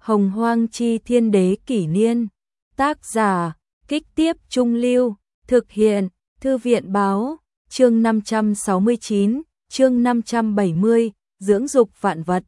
Hồng Hoang Chi Thiên Đế Kỷ Niên. Tác giả, Kích Tiếp Trung Lưu. Thực hiện, Thư viện Báo. Chương 569, chương 570, dưỡng dục vạn vật.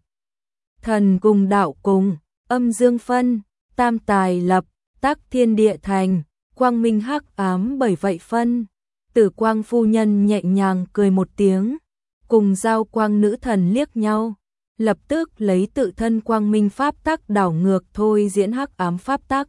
Thần cùng đạo cùng, âm dương phân, tam tài lập, tác thiên địa thành, quang minh hắc ám bởi vậy phân. Tử Quang phu nhân nhẹ nhàng cười một tiếng, cùng Giao Quang nữ thần liếc nhau, lập tức lấy tự thân quang minh pháp tắc đảo ngược thôi diễn hắc ám pháp tắc.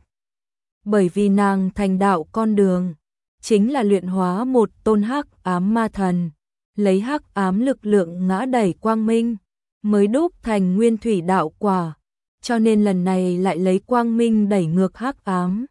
Bởi vì nàng thành đạo con đường, chính là luyện hóa một tôn hắc ám ma thần, lấy hắc ám lực lượng ngã đẩy quang minh, mới đúc thành nguyên thủy đạo quả, cho nên lần này lại lấy quang minh đẩy ngược hắc ám.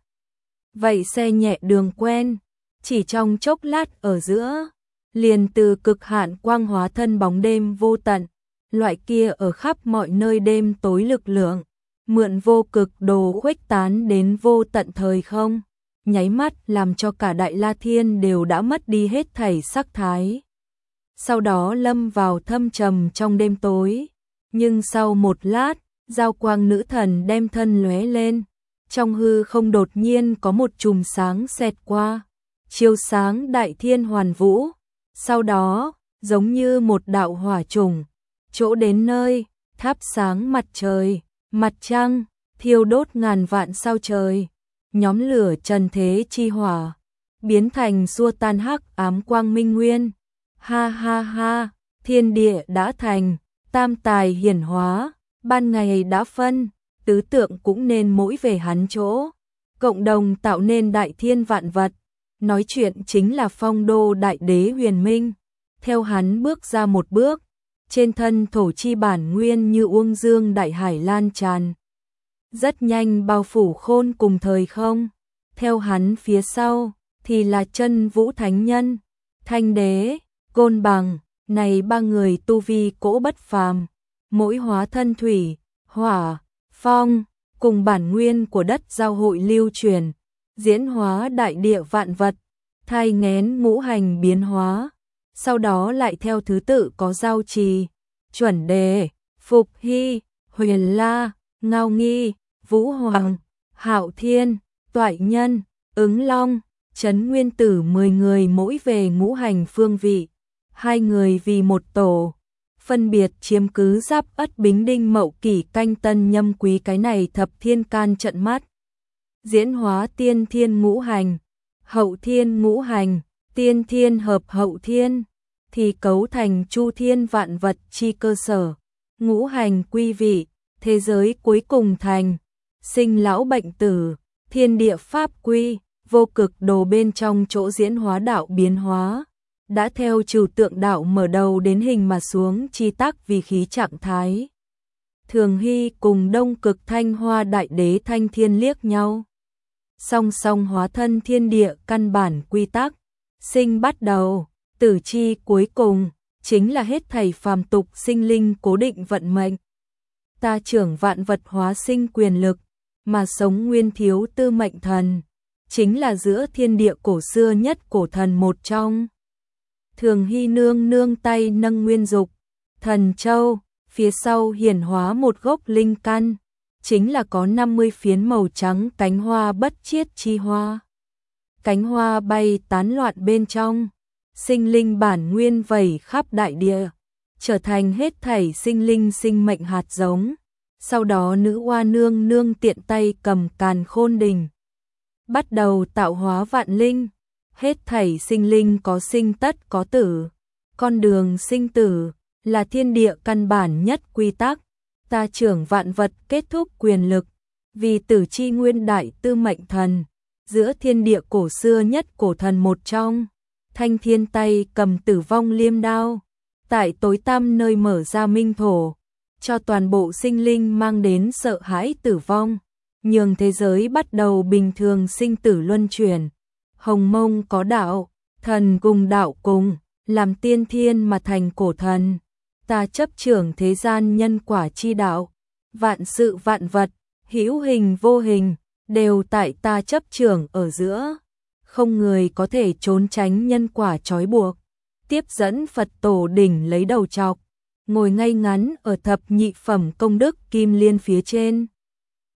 Vậy xe nhẹ đường quen, chỉ trong chốc lát ở giữa, liền từ cực hạn quang hóa thân bóng đêm vô tận, loại kia ở khắp mọi nơi đêm tối lực lượng, mượn vô cực đồ khuếch tán đến vô tận thời không, nháy mắt làm cho cả Đại La Thiên đều đã mất đi hết thảy sắc thái. Sau đó lâm vào thâm trầm trong đêm tối, nhưng sau một lát, Giao Quang nữ thần đem thân lóe lên, trong hư không đột nhiên có một chùm sáng xẹt qua, chiếu sáng đại thiên hoàn vũ, sau đó, giống như một đạo hỏa trùng, chỗ đến nơi, thắp sáng mặt trời, mặt trăng, thiêu đốt ngàn vạn sao trời, nhóm lửa trần thế chi hỏa, biến thành xua tan hắc ám quang minh nguyên. Ha ha ha, thiên địa đã thành, tam tài hiển hóa, ban ngày đã phân, tứ tượng cũng nên mỗi về hắn chỗ, cộng đồng tạo nên đại thiên vạn vật. Nói chuyện chính là Phong Đô Đại Đế Huyền Minh, theo hắn bước ra một bước, trên thân thổ chi bản nguyên như uông dương đại hải lan tràn, rất nhanh bao phủ khôn cùng thời không. Theo hắn phía sau thì là Chân Vũ Thánh Nhân, Thanh Đế, Côn Bằng, này ba người tu vi cỗ bất phàm, mỗi hóa thân thủy, hỏa, phong, cùng bản nguyên của đất giao hội lưu truyền, diễn hóa đại địa vạn vật, thai nghén ngũ hành biến hóa, sau đó lại theo thứ tự có Giao Trì, Chuẩn Đề, Phục Hy, Huyền La, Ngao Nghi, Vũ Hoàng, Hạo Thiên, Toại Nhân, Ứng Long, Trấn Nguyên Tử 10 người mỗi về ngũ hành phương vị, 2 người vì một tổ, phân biệt chiếm cứ Giáp Ất Bính Đinh Mậu Kỷ Canh Tân Nhâm Quý cái này thập thiên can trận mắt. Diễn hóa tiên thiên ngũ hành, hậu thiên ngũ hành, tiên thiên hợp hậu thiên, thì cấu thành chu thiên vạn vật chi cơ sở, ngũ hành quy vị, thế giới cuối cùng thành, sinh lão bệnh tử, thiên địa pháp quy, vô cực đồ bên trong chỗ diễn hóa đạo biến hóa, đã theo trừu tượng đạo mở đầu đến hình mà xuống chi tác vì khí trạng thái. Thường Hy cùng Đông Cực Thanh Hoa Đại Đế Thanh Thiên liếc nhau, song song hóa thân thiên địa căn bản quy tắc, sinh bắt đầu, tử chi cuối cùng, chính là hết thảy phàm tục sinh linh cố định vận mệnh. Ta trưởng vạn vật hóa sinh quyền lực, mà sống nguyên thiếu tư mệnh thần, chính là giữa thiên địa cổ xưa nhất cổ thần một trong. Thường Hy nương nương tay nâng nguyên dục, thần châu, phía sau hiển hóa một gốc linh căn, chính là có 50 phiến màu trắng cánh hoa bất chiết chi hoa. Cánh hoa bay tán loạn bên trong, sinh linh bản nguyên vẩy khắp đại địa, trở thành hết thảy sinh linh sinh mệnh hạt giống. Sau đó nữ hoa nương nương tiện tay cầm càn khôn đình, bắt đầu tạo hóa vạn linh, hết thảy sinh linh có sinh tất có tử, con đường sinh tử là thiên địa căn bản nhất quy tắc, ta trưởng vạn vật kết thúc quyền lực, vì tử chi nguyên đại tư mệnh thần, giữa thiên địa cổ xưa nhất cổ thần một trong, Thanh Thiên tay cầm tử vong liêm đao, tại tối tăm nơi mở ra minh thổ, cho toàn bộ sinh linh mang đến sợ hãi tử vong, nhường thế giới bắt đầu bình thường sinh tử luân chuyển. Hồng Mông có đạo, thần cùng đạo cùng, làm tiên thiên mà thành cổ thần. Ta chấp trưởng thế gian nhân quả chi đạo, vạn sự vạn vật, hữu hình vô hình, đều tại ta chấp trưởng ở giữa. Không người có thể trốn tránh nhân quả trói buộc. Tiếp dẫn Phật tổ đỉnh lấy đầu chọc, ngồi ngay ngắn ở thập nhị phẩm công đức kim liên phía trên.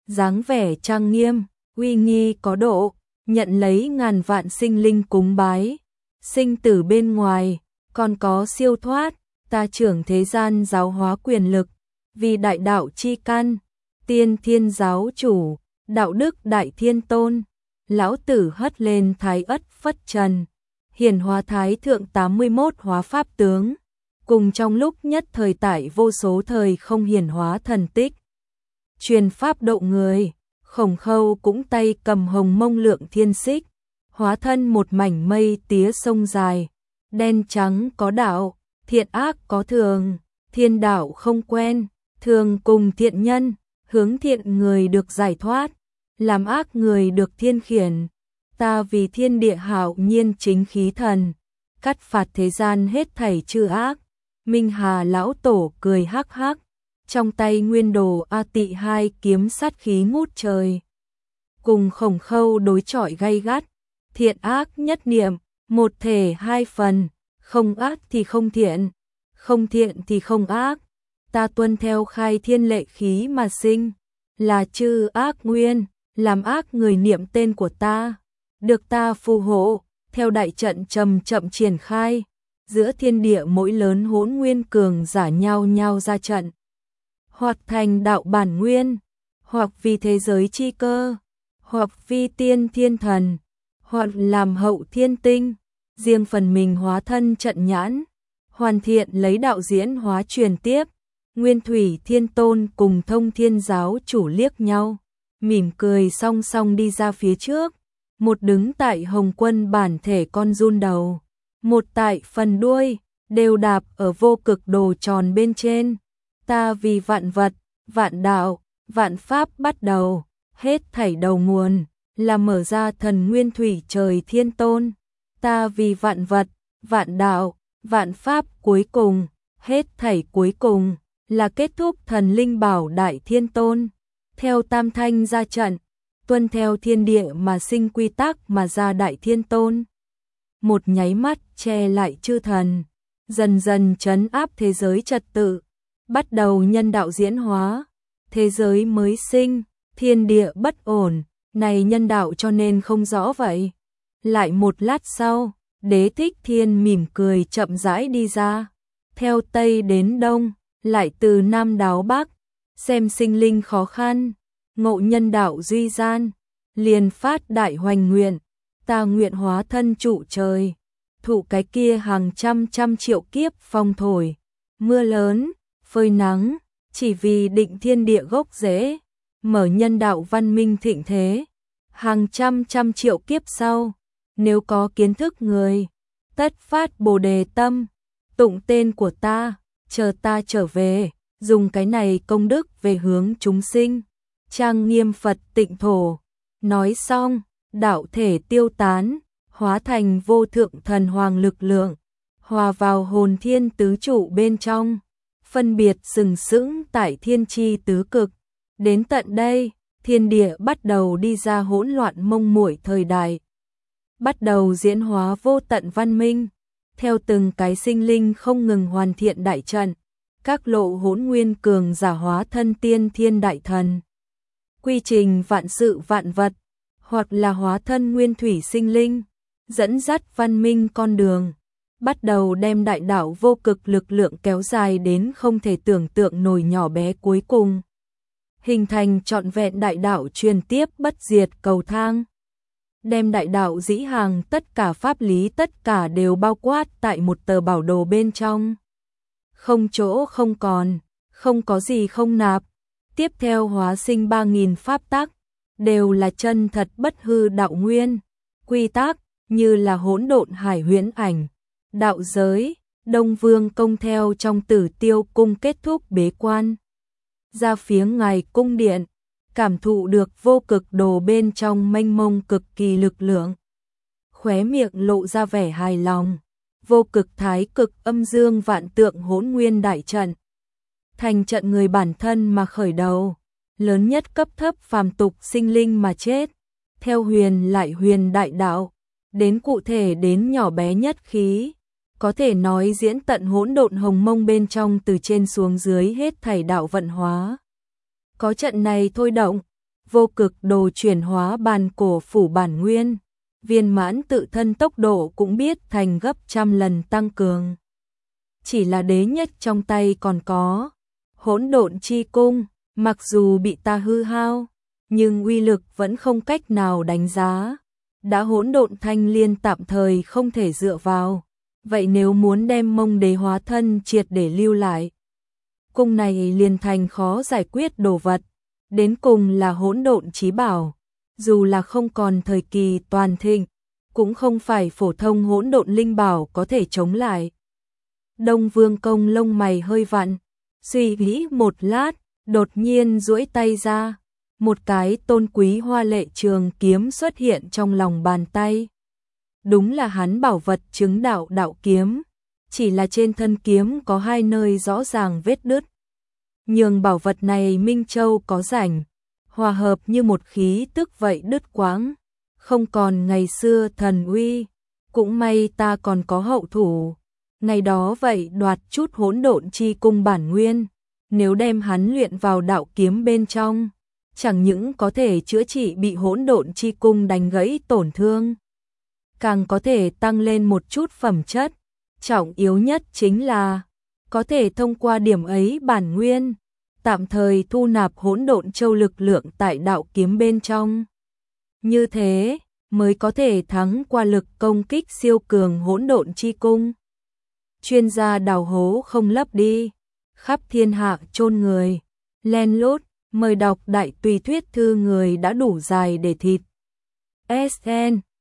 dáng vẻ trang nghiêm, uy nghi có độ, nhận lấy ngàn vạn sinh linh cúng bái. Sinh tử bên ngoài, còn có siêu thoát, ta trưởng thế gian giáo hóa quyền lực, vì đại đạo chi căn, tiên thiên giáo chủ, đạo đức đại thiên tôn. Lão tử hất lên thái ất phất trần, hiển hóa thái thượng 81 hóa pháp tướng, cùng trong lúc nhất thời tại vô số thời không hiển hóa thần tích. Truyền pháp độ người, Khổng Khâu cũng tay cầm hồng mông lượng thiên xích, hóa thân một mảnh mây tía sông dài, đen trắng có đạo, thiện ác có thường, thiên đạo không quen, thường cùng thiện nhân, hướng thiện người được giải thoát, làm ác người được thiên khiển. Ta vì thiên địa hạo nhiên chính khí thần, cắt phạt thế gian hết thảy chư ác. Minh Hà lão tổ cười hắc hắc, trong tay nguyên đồ A Tị 2 kiếm sát khí ngút trời. Cùng Khổng Khâu đối chọi gay gắt, thiện ác nhất niệm, một thể hai phần, không ác thì không thiện, không thiện thì không ác. Ta tuân theo khai thiên lệ khí mà sinh, là chư ác nguyên, làm ác người niệm tên của ta, được ta phù hộ, theo đại trận chậm chậm triển khai. Giữa thiên địa mỗi lớn hỗn nguyên cường giả nhau nhau ra trận, hoặc thành đạo bản nguyên, hoặc vì thế giới chi cơ, hoặc vi tiên thiên thần, hoặc làm hậu thiên tinh, riêng phần mình hóa thân trận nhãn, hoàn thiện lấy đạo diễn hóa truyền tiếp. Nguyên Thủy Thiên Tôn cùng Thông Thiên Giáo chủ liếc nhau, mỉm cười song song đi ra phía trước, một đứng tại Hồng Quân bản thể con giun đầu, một tại phần đuôi, đều đạp ở vô cực đồ tròn bên trên. Ta vì vạn vật, vạn đạo, vạn pháp bắt đầu, hết thảy đầu nguồn, là mở ra thần nguyên thủy trời thiên tôn. Ta vì vạn vật, vạn đạo, vạn pháp cuối cùng, hết thảy cuối cùng, là kết thúc thần linh bảo đại thiên tôn. Theo tam thanh ra trận, tuân theo thiên địa mà sinh quy tắc mà ra đại thiên tôn. Một nháy mắt che lại chư thần, dần dần trấn áp thế giới trật tự, bắt đầu nhân đạo diễn hóa, thế giới mới sinh, thiên địa bất ổn, này nhân đạo cho nên không rõ vậy. Lại một lát sau, Đế Thích Thiên mỉm cười chậm rãi đi ra, theo Tây đến Đông, lại từ Nam đáo Bắc, xem sinh linh khó khăn, ngộ nhân đạo duy gian, liền phát đại hoành nguyện, ta nguyện hóa thân trụ trời, thụ cái kia hàng trăm triệu kiếp phong thổi, mưa lớn, phơi nắng, chỉ vì định thiên địa gốc rễ, mở nhân đạo văn minh thịnh thế. Hàng trăm triệu kiếp sau, nếu có kiến thức người, tất phát Bồ Đề tâm, tụng tên của ta, chờ ta trở về, dùng cái này công đức về hướng chúng sinh, trang nghiêm Phật tịnh thổ. Nói xong, đạo thể tiêu tán, hóa thành vô thượng thần hoàng lực lượng, hòa vào hồn thiên tứ trụ bên trong, phân biệt sừng sững tại thiên chi tứ cực. Đến tận đây, thiên địa bắt đầu đi ra hỗn loạn mông muội thời đại, bắt đầu diễn hóa vô tận văn minh, theo từng cái sinh linh không ngừng hoàn thiện đại trận, các lộ hỗn nguyên cường giả hóa thân tiên thiên đại thần. Quy trình vạn sự vạn vật, hoặc là hóa thân nguyên thủy sinh linh, dẫn dắt văn minh con đường, bắt đầu đem đại đạo vô cực lực lượng kéo dài đến không thể tưởng tượng nổi nhỏ bé cuối cùng, hình thành trọn vẹn đại đạo truyền tiếp bất diệt cầu thang. Đem đại đạo dĩ hàng tất cả pháp lý tất cả đều bao quát tại một tờ bảo đồ bên trong. Không chỗ không còn, không có gì không nạp. Tiếp theo hóa sinh 3000 pháp tắc, đều là chân thật bất hư đạo nguyên, quy tắc như là hỗn độn hải huyễn ảnh, đạo giới. Đông Vương Công theo trong Tử Tiêu cung kết thúc bế quan, ra phía ngoài cung điện, cảm thụ được vô cực đồ bên trong mênh mông cực kỳ lực lượng, khóe miệng lộ ra vẻ hài lòng. Vô cực thái cực âm dương vạn tượng hỗn nguyên đại trận, thành trận người bản thân mà khởi đầu, lớn nhất cấp thấp phàm tục sinh linh mà chết, theo huyền lại huyền đại đạo, đến cụ thể đến nhỏ bé nhất khí, có thể nói diễn tận hỗn độn hồng mông bên trong từ trên xuống dưới hết thảy đạo vận hóa. Có trận này thôi động, vô cực đồ chuyển hóa bàn cổ phủ bản nguyên, viên mãn tự thân tốc độ cũng biết thành gấp trăm lần tăng cường. Chỉ là đế nhất trong tay còn có hỗn độn chi cung, mặc dù bị ta hư hao, nhưng uy lực vẫn không cách nào đánh giá. Đã hỗn độn thanh liên tạm thời không thể dựa vào, vậy nếu muốn đem Mông Đế hóa thân triệt để lưu lại, cung này liền thành khó giải quyết đồ vật, đến cùng là hỗn độn chí bảo, dù là không còn thời kỳ toàn thịnh, cũng không phải phổ thông hỗn độn linh bảo có thể chống lại. Đông Vương Công lông mày hơi vặn, suy nghĩ một lát, đột nhiên duỗi tay ra, một cái tôn quý hoa lệ trường kiếm xuất hiện trong lòng bàn tay. Đúng là hắn bảo vật chứng đạo đạo kiếm, chỉ là trên thân kiếm có hai nơi rõ ràng vết đứt. Nhường bảo vật này Minh Châu có rảnh, hòa hợp như một khí tức vậy đứt quãng, không còn ngày xưa thần uy, cũng may ta còn có hậu thủ. Ngày đó vậy đoạt chút hỗn độn chi cung bản nguyên, nếu đem hắn luyện vào đạo kiếm bên trong, chẳng những có thể chữa trị bị hỗn độn chi cung đánh gãy tổn thương, càng có thể tăng lên một chút phẩm chất, trọng yếu nhất chính là có thể thông qua điểm ấy bản nguyên, tạm thời thu nạp hỗn độn châu lực lượng tại đạo kiếm bên trong. Như thế mới có thể thắng qua lực công kích siêu cường hỗn độn chi cung. Chuyên gia đào hố không lấp đi, khắp thiên hạ chôn người, len lút, mời đọc đại tùy thuyết thư người đã đủ dài để thịt. SN